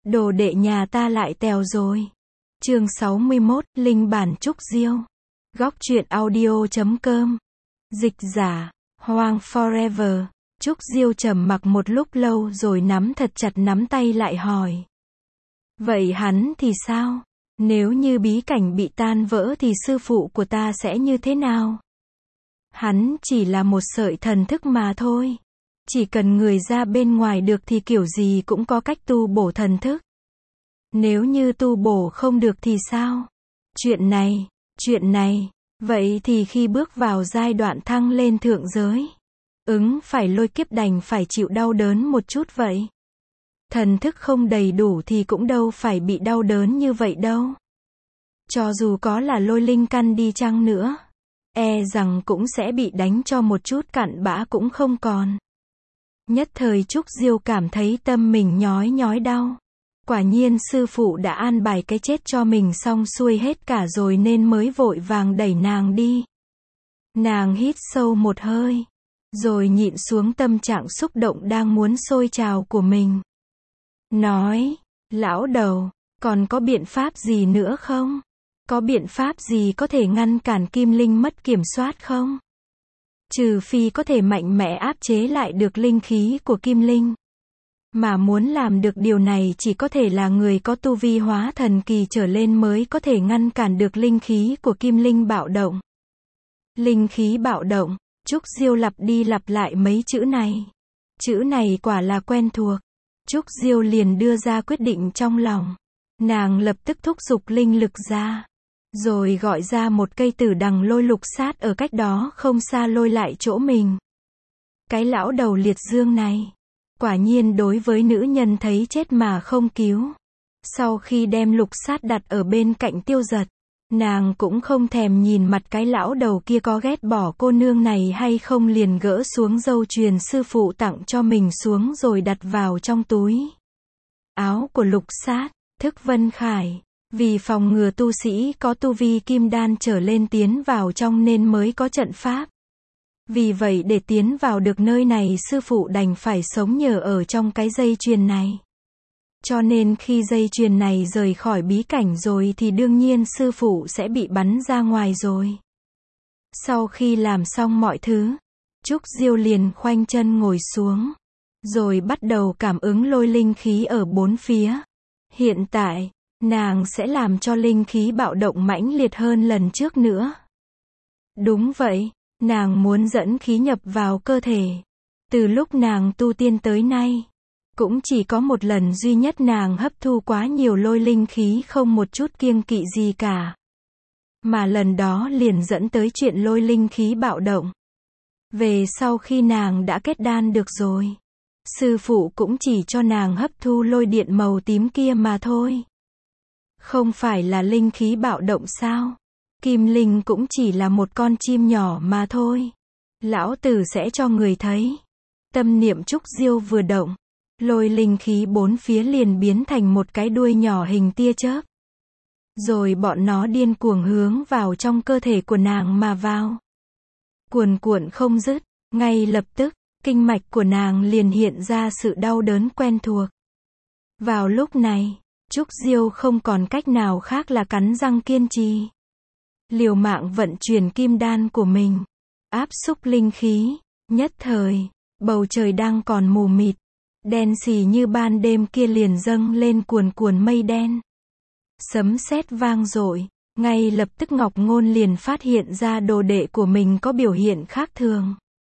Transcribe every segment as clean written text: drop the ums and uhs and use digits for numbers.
Đồ đệ nhà ta lại tèo rồi. Chương 61, Linh bản Trúc Diêu. Góc truyện audio.com. Dịch giả, Hoang Forever. Trúc Diêu trầm mặc một lúc lâu rồi nắm thật chặt nắm tay lại hỏi. Vậy hắn thì sao? Nếu như bí cảnh bị tan vỡ thì sư phụ của ta sẽ như thế nào? Hắn chỉ là một sợi thần thức mà thôi. Chỉ cần người ra bên ngoài được thì kiểu gì cũng có cách tu bổ thần thức. Nếu như tu bổ không được thì sao? Chuyện này, vậy thì khi bước vào giai đoạn thăng lên thượng giới, phải lôi kiếp đành phải chịu đau đớn một chút vậy. Thần thức không đầy đủ thì cũng đâu phải bị đau đớn như vậy đâu. Cho dù có là lôi linh căn đi chăng nữa, e rằng cũng sẽ bị đánh cho một chút cặn bã cũng không còn. Nhất thời Trúc Diêu cảm thấy tâm mình nhói nhói đau. Quả nhiên sư phụ đã an bài cái chết cho mình xong xuôi hết cả rồi nên mới vội vàng đẩy nàng đi. Nàng hít sâu một hơi, rồi nhịn xuống tâm trạng xúc động đang muốn sôi trào của mình. Nói, lão đầu, còn có biện pháp gì nữa không? Có biện pháp gì có thể ngăn cản Kim Linh mất kiểm soát không? Trừ phi có thể mạnh mẽ áp chế lại được linh khí của Kim Linh. Mà muốn làm được điều này chỉ có thể là người có tu vi hóa thần kỳ trở lên mới có thể ngăn cản được linh khí của Kim Linh bạo động. Linh khí bạo động, Trúc Diêu lặp đi lặp lại mấy chữ này. Chữ này quả là quen thuộc. Trúc Diêu liền đưa ra quyết định trong lòng. Nàng lập tức thúc giục linh lực ra. Rồi gọi ra một cây tử đằng lôi lục sát ở cách đó không xa lôi lại chỗ mình. Cái lão đầu liệt dương này, quả nhiên đối với nữ nhân thấy chết mà không cứu. Sau khi đem lục sát đặt ở bên cạnh Tiêu Giật, nàng cũng không thèm nhìn mặt cái lão đầu kia có ghét bỏ cô nương này hay không, liền gỡ xuống dâu chuyền sư phụ tặng cho mình xuống rồi đặt vào trong túi áo của lục sát. Thức Vân Khải, vì phòng ngừa tu sĩ có tu vi kim đan trở lên tiến vào trong nên mới có trận pháp. Vì vậy để tiến vào được nơi này sư phụ đành phải sống nhờ ở trong cái dây chuyền này. Cho nên khi dây chuyền này rời khỏi bí cảnh rồi thì đương nhiên sư phụ sẽ bị bắn ra ngoài rồi. Sau khi làm xong mọi thứ, Trúc Diêu liền khoanh chân ngồi xuống, rồi bắt đầu cảm ứng lôi linh khí ở bốn phía. Hiện tại, nàng sẽ làm cho linh khí bạo động mãnh liệt hơn lần trước nữa. Đúng vậy, nàng muốn dẫn khí nhập vào cơ thể. Từ lúc nàng tu tiên tới nay, cũng chỉ có một lần duy nhất nàng hấp thu quá nhiều lôi linh khí không một chút kiêng kỵ gì cả. Mà lần đó liền dẫn tới chuyện lôi linh khí bạo động. Về sau khi nàng đã kết đan được rồi, sư phụ cũng chỉ cho nàng hấp thu lôi điện màu tím kia mà thôi. Không phải là linh khí bạo động sao? Kim Linh cũng chỉ là một con chim nhỏ mà thôi. Lão tử sẽ cho người thấy. Tâm niệm Trúc Diêu vừa động, lôi linh khí bốn phía liền biến thành một cái đuôi nhỏ hình tia chớp. Rồi bọn nó điên cuồng hướng vào trong cơ thể của nàng mà vào. Cuồn cuộn không dứt, ngay lập tức, kinh mạch của nàng liền hiện ra sự đau đớn quen thuộc. Vào lúc này, Trúc Diêu không còn cách nào khác là cắn răng kiên trì. Liều mạng vận chuyển kim đan của mình, áp xúc linh khí. Nhất thời, bầu trời đang còn mù mịt, đen xì như ban đêm kia liền dâng lên cuồn cuộn mây đen. Sấm sét vang dội, ngay lập tức Ngọc Ngôn liền phát hiện ra đồ đệ của mình có biểu hiện khác thường.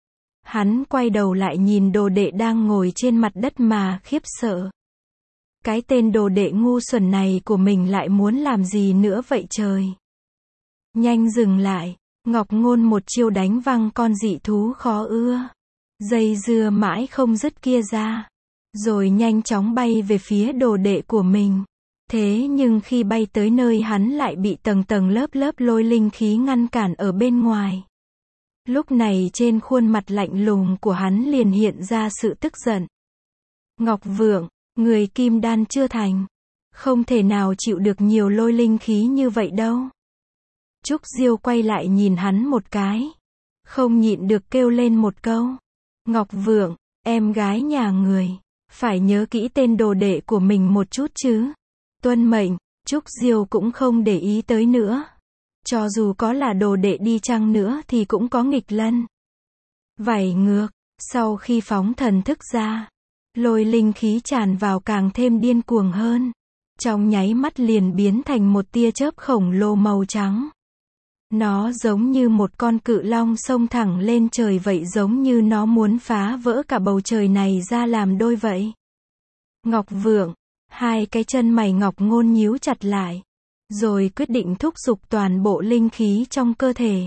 Hắn quay đầu lại nhìn đồ đệ đang ngồi trên mặt đất mà khiếp sợ. Cái tên đồ đệ ngu xuẩn này của mình lại muốn làm gì nữa vậy trời? Nhanh dừng lại, Ngọc Ngôn một chiêu đánh văng con dị thú khó ưa, dây dưa mãi không dứt kia ra, rồi nhanh chóng bay về phía đồ đệ của mình. Thế nhưng khi bay tới nơi hắn lại bị tầng tầng lớp lớp lôi linh khí ngăn cản ở bên ngoài. Lúc này trên khuôn mặt lạnh lùng của hắn liền hiện ra sự tức giận. Ngọc Vượng, người kim đan chưa thành, không thể nào chịu được nhiều lôi linh khí như vậy đâu. Trúc Diêu quay lại nhìn hắn một cái, không nhịn được kêu lên một câu. Ngọc Vượng, em gái nhà người, Phải nhớ kỹ tên đồ đệ của mình một chút chứ. Tuân mệnh, Trúc Diêu cũng không để ý tới nữa. Cho dù có là đồ đệ đi chăng nữa thì cũng có nghịch lân. Vảy ngược, sau khi phóng thần thức ra, lôi linh khí tràn vào càng thêm điên cuồng hơn. Trong nháy mắt liền biến thành một tia chớp khổng lồ màu trắng. Nó giống như một con cự long xông thẳng lên trời vậy, giống như nó muốn phá vỡ cả bầu trời này ra làm đôi vậy. Ngọc Vượng, hai cái chân mày Ngọc Ngôn nhíu chặt lại, rồi quyết định thúc giục toàn bộ linh khí trong cơ thể.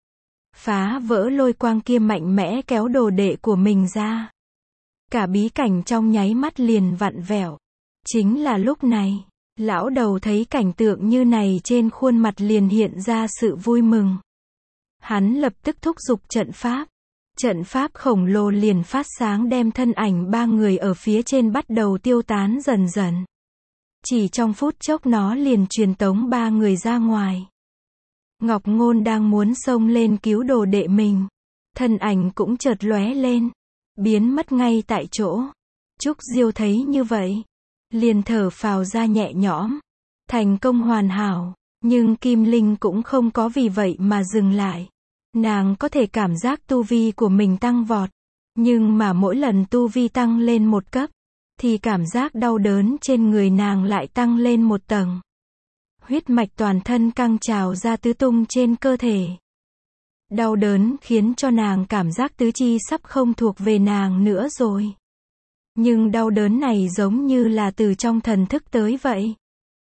Phá vỡ lôi quang kia, mạnh mẽ kéo đồ đệ của mình ra. Cả bí cảnh trong nháy mắt liền vặn vẹo. Chính là lúc này, lão đầu thấy cảnh tượng như này trên khuôn mặt liền hiện ra sự vui mừng. Hắn lập tức thúc giục trận pháp. Trận pháp khổng lồ liền phát sáng đem thân ảnh ba người ở phía trên bắt đầu tiêu tán dần dần. Chỉ trong phút chốc nó liền truyền tống ba người ra ngoài. Ngọc Ngôn đang muốn xông lên cứu đồ đệ mình. Thân ảnh cũng chợt lóe lên, biến mất ngay tại chỗ. Trúc Diêu thấy như vậy, liền thở phào ra nhẹ nhõm. Thành công hoàn hảo, nhưng Kim Linh cũng không có vì vậy mà dừng lại. Nàng có thể cảm giác tu vi của mình tăng vọt. Nhưng mà mỗi lần tu vi tăng lên một cấp, thì cảm giác đau đớn trên người nàng lại tăng lên một tầng. Huyết mạch toàn thân căng trào ra tứ tung trên cơ thể. Đau đớn khiến cho nàng cảm giác tứ chi sắp không thuộc về nàng nữa rồi. Nhưng đau đớn này giống như là từ trong thần thức tới vậy.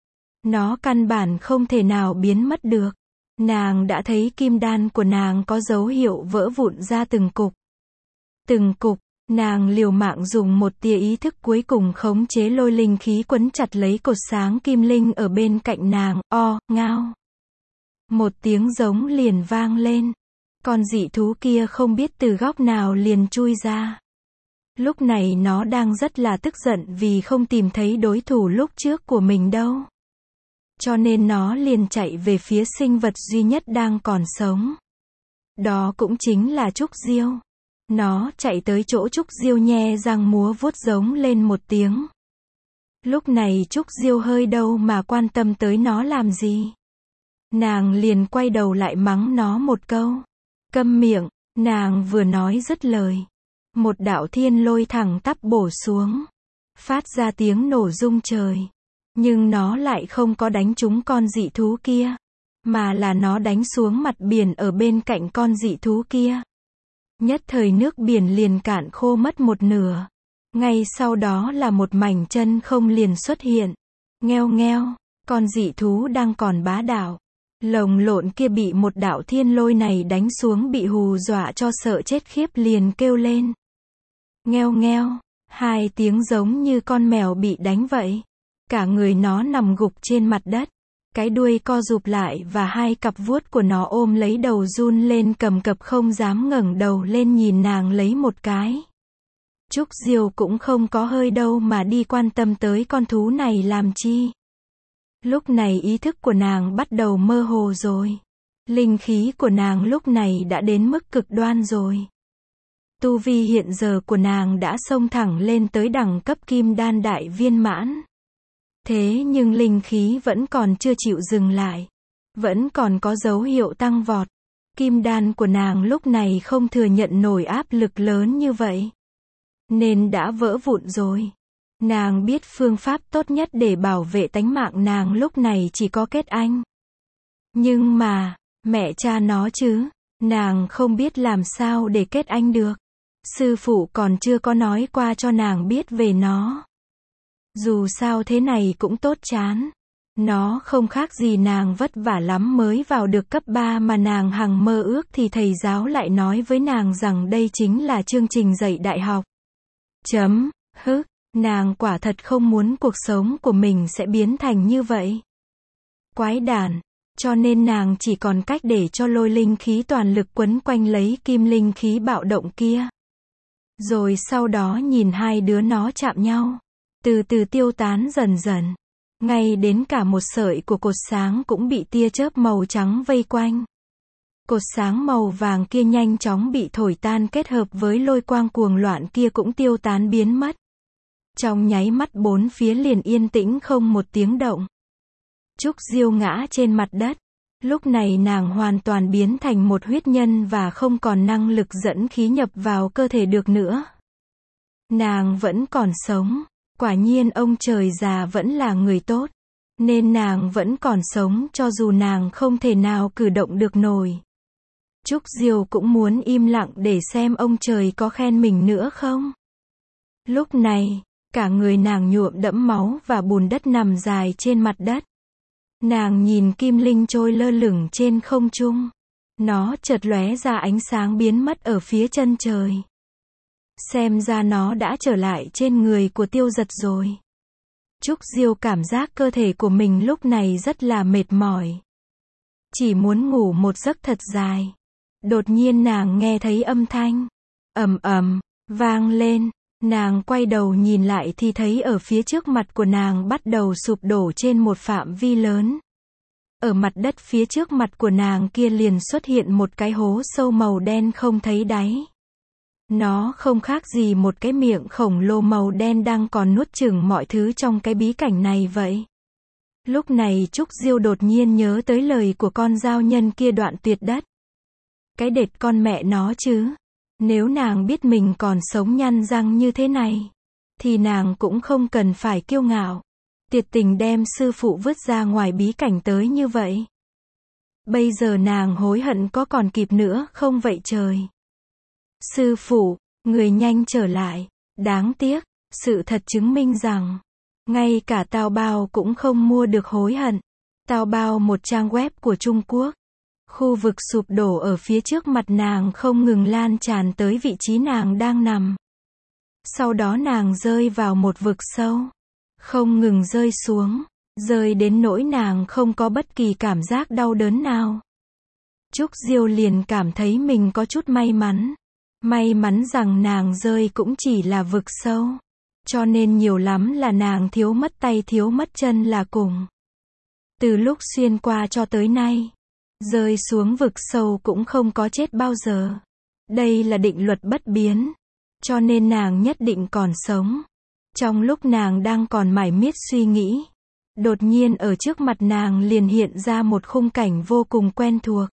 Nó căn bản không thể nào biến mất được. Nàng đã thấy kim đan của nàng có dấu hiệu vỡ vụn ra từng cục. Từng cục, nàng liều mạng dùng một tia ý thức cuối cùng khống chế lôi linh khí quấn chặt lấy cột sáng kim linh ở bên cạnh nàng, ngao. Một tiếng giống liền vang lên. Con dị thú kia không biết từ góc nào liền chui ra. Lúc này nó đang rất là tức giận vì không tìm thấy đối thủ lúc trước của mình đâu. Cho nên nó liền chạy về phía sinh vật duy nhất đang còn sống. Đó cũng chính là Trúc Diêu. Nó chạy tới chỗ Trúc Diêu nhe răng múa vuốt giống lên một tiếng. Lúc này Trúc Diêu hơi đâu mà quan tâm tới nó làm gì. Nàng liền quay đầu lại mắng nó một câu. Câm miệng, nàng vừa nói dứt lời. Một đạo thiên lôi thẳng tắp bổ xuống. Phát ra tiếng nổ rung trời. Nhưng nó lại không có đánh trúng con dị thú kia. Mà là nó đánh xuống mặt biển ở bên cạnh con dị thú kia. Nhất thời nước biển liền cạn khô mất một nửa. Ngay sau đó là một mảnh chân không liền xuất hiện. Ngheo ngheo, con dị thú đang còn bá đạo. Lồng lộn kia bị một đạo thiên lôi này đánh xuống bị hù dọa cho sợ chết khiếp liền kêu lên. Ngheo ngheo, hai tiếng giống như con mèo bị đánh vậy. Cả người nó nằm gục trên mặt đất. Cái đuôi co rụp lại và hai cặp vuốt của nó ôm lấy đầu run lên cầm cập không dám ngẩng đầu lên nhìn nàng lấy một cái. Trúc Diêu cũng không có hơi đâu mà đi quan tâm tới con thú này làm chi. Lúc này ý thức của nàng bắt đầu mơ hồ rồi. Linh khí của nàng lúc này đã đến mức cực đoan rồi. Tu vi hiện giờ của nàng đã xông thẳng lên tới đẳng cấp kim đan đại viên mãn. Thế nhưng linh khí vẫn còn chưa chịu dừng lại. Vẫn còn có dấu hiệu tăng vọt. Kim đan của nàng lúc này không thừa nhận nổi áp lực lớn như vậy. Nên đã vỡ vụn rồi. Nàng biết phương pháp tốt nhất để bảo vệ tánh mạng nàng lúc này chỉ có kết anh. Nhưng mà, mẹ cha nó chứ, nàng không biết làm sao để kết anh được. Sư phụ còn chưa có nói qua cho nàng biết về nó. Dù sao thế này cũng tốt chán. Nó không khác gì nàng vất vả lắm mới vào được cấp 3 mà nàng hằng mơ ước thì thầy giáo lại nói với nàng rằng đây chính là chương trình dạy đại học. Nàng quả thật không muốn cuộc sống của mình sẽ biến thành như vậy. Quái đản, cho nên nàng chỉ còn cách để cho lôi linh khí toàn lực quấn quanh lấy kim linh khí bạo động kia. Rồi sau đó nhìn hai đứa nó chạm nhau. Từ từ tiêu tán dần dần. Ngay đến cả một sợi của cột sáng cũng bị tia chớp màu trắng vây quanh. Cột sáng màu vàng kia nhanh chóng bị thổi tan kết hợp với lôi quang cuồng loạn kia cũng tiêu tán biến mất. Trong nháy mắt bốn phía liền yên tĩnh không một tiếng động. Trúc Diêu ngã trên mặt đất. Lúc này nàng hoàn toàn biến thành một huyết nhân và không còn năng lực dẫn khí nhập vào cơ thể được nữa. Nàng vẫn còn sống. Quả nhiên ông trời già vẫn là người tốt. Nên nàng vẫn còn sống cho dù nàng không thể nào cử động được nổi. Trúc Diêu cũng muốn im lặng để xem ông trời có khen mình nữa không. Lúc này, cả người nàng nhuộm đẫm máu và bùn đất nằm dài trên mặt đất. Nàng nhìn kim linh trôi lơ lửng trên không trung. Nó chợt lóe ra ánh sáng biến mất ở phía chân trời. Xem ra nó đã trở lại trên người của Tiêu Dật rồi. Trúc Diêu cảm giác cơ thể của mình lúc này rất là mệt mỏi. Chỉ muốn ngủ một giấc thật dài. Đột nhiên nàng nghe thấy âm thanh ầm ầm vang lên. Nàng quay đầu nhìn lại thì thấy ở phía trước mặt của nàng bắt đầu sụp đổ trên một phạm vi lớn. Ở mặt đất phía trước mặt của nàng kia liền xuất hiện một cái hố sâu màu đen không thấy đáy. Nó không khác gì một cái miệng khổng lồ màu đen đang còn nuốt chửng mọi thứ trong cái bí cảnh này vậy. Lúc này Trúc Diêu đột nhiên nhớ tới lời của con giao nhân kia đoạn tuyệt đất. Cái đệt con mẹ nó chứ. Nếu nàng biết mình còn sống nhăn răng như thế này, thì nàng cũng không cần phải kiêu ngạo. Tuyệt tình đem sư phụ vứt ra ngoài bí cảnh tới như vậy. Bây giờ nàng hối hận có còn kịp nữa không vậy trời. Sư phụ, người nhanh trở lại. Đáng tiếc, sự thật chứng minh rằng, ngay cả Tao Bao cũng không mua được hối hận. Tao Bao, một trang web của Trung Quốc. Khu vực sụp đổ ở phía trước mặt nàng không ngừng lan tràn tới vị trí nàng đang nằm. Sau đó nàng rơi vào một vực sâu. Không ngừng rơi xuống. Rơi đến nỗi nàng không có bất kỳ cảm giác đau đớn nào. Trúc Diêu liền cảm thấy mình có chút may mắn. May mắn rằng nàng rơi cũng chỉ là vực sâu. Cho nên nhiều lắm là nàng thiếu mất tay thiếu mất chân là cùng. Từ lúc xuyên qua cho tới nay, rơi xuống vực sâu cũng không có chết bao giờ. Đây là định luật bất biến. Cho nên nàng nhất định còn sống. Trong lúc nàng đang còn mải miết suy nghĩ, đột nhiên ở trước mặt nàng liền hiện ra một khung cảnh vô cùng quen thuộc.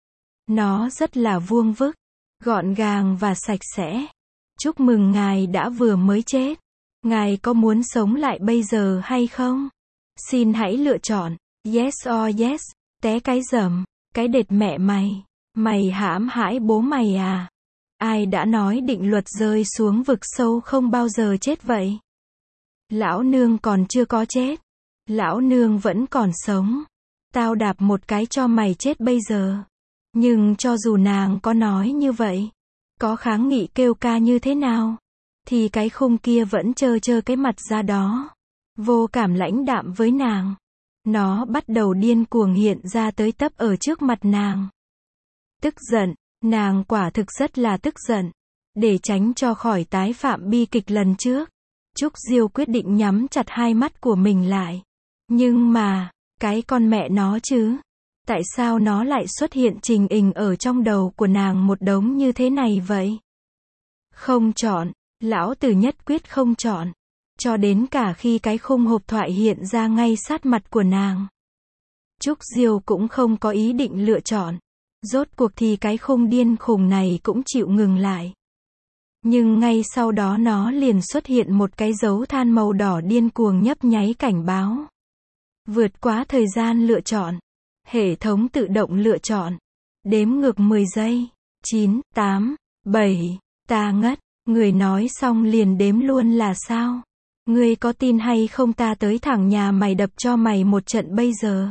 Nó rất là vuông vức, gọn gàng và sạch sẽ. Chúc mừng ngài đã vừa mới chết. Ngài có muốn sống lại bây giờ hay không? Xin hãy lựa chọn. Yes or yes. Té cái rầm. Cái đệt mẹ mày. Mày hãm hại bố mày à? Ai đã nói định luật rơi xuống vực sâu không bao giờ chết vậy? Lão nương còn chưa có chết. Lão nương vẫn còn sống. Tao đạp một cái cho mày chết bây giờ. Nhưng cho dù nàng có nói như vậy, có kháng nghị kêu ca như thế nào, thì cái khung kia vẫn trơ trơ cái mặt ra đó. Vô cảm lãnh đạm với nàng. Nó bắt đầu điên cuồng hiện ra tới tấp ở trước mặt nàng. Tức giận, nàng quả thực rất là tức giận. Để tránh cho khỏi tái phạm bi kịch lần trước, Trúc Diêu quyết định nhắm chặt hai mắt của mình lại. Nhưng mà, cái con mẹ nó chứ. Tại sao nó lại xuất hiện trình hình ở trong đầu của nàng một đống như thế này vậy? Không chọn, lão tử nhất quyết không chọn. Cho đến cả khi cái khung hộp thoại hiện ra ngay sát mặt của nàng, Trúc Diêu cũng không có ý định lựa chọn. Rốt cuộc thì cái khung điên khùng này cũng chịu ngừng lại. Nhưng ngay sau đó nó liền xuất hiện một cái dấu than màu đỏ điên cuồng nhấp nháy cảnh báo. Vượt quá thời gian lựa chọn. Hệ thống tự động lựa chọn. Đếm ngược 10 giây. 9, 8, 7. Ta ngất. Người nói xong liền đếm luôn là sao? Ngươi có tin hay không ta tới thẳng nhà mày đập cho mày một trận bây giờ.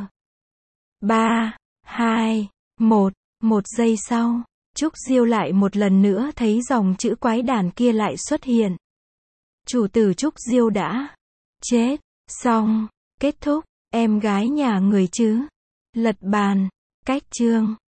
3, 2, 1. 1 giây sau, Trúc Diêu lại một lần nữa thấy dòng chữ quái đản kia lại xuất hiện. Chủ tử Trúc Diêu đã chết. Xong. Kết thúc. Em gái nhà người chứ. Lật bàn. Cách chương.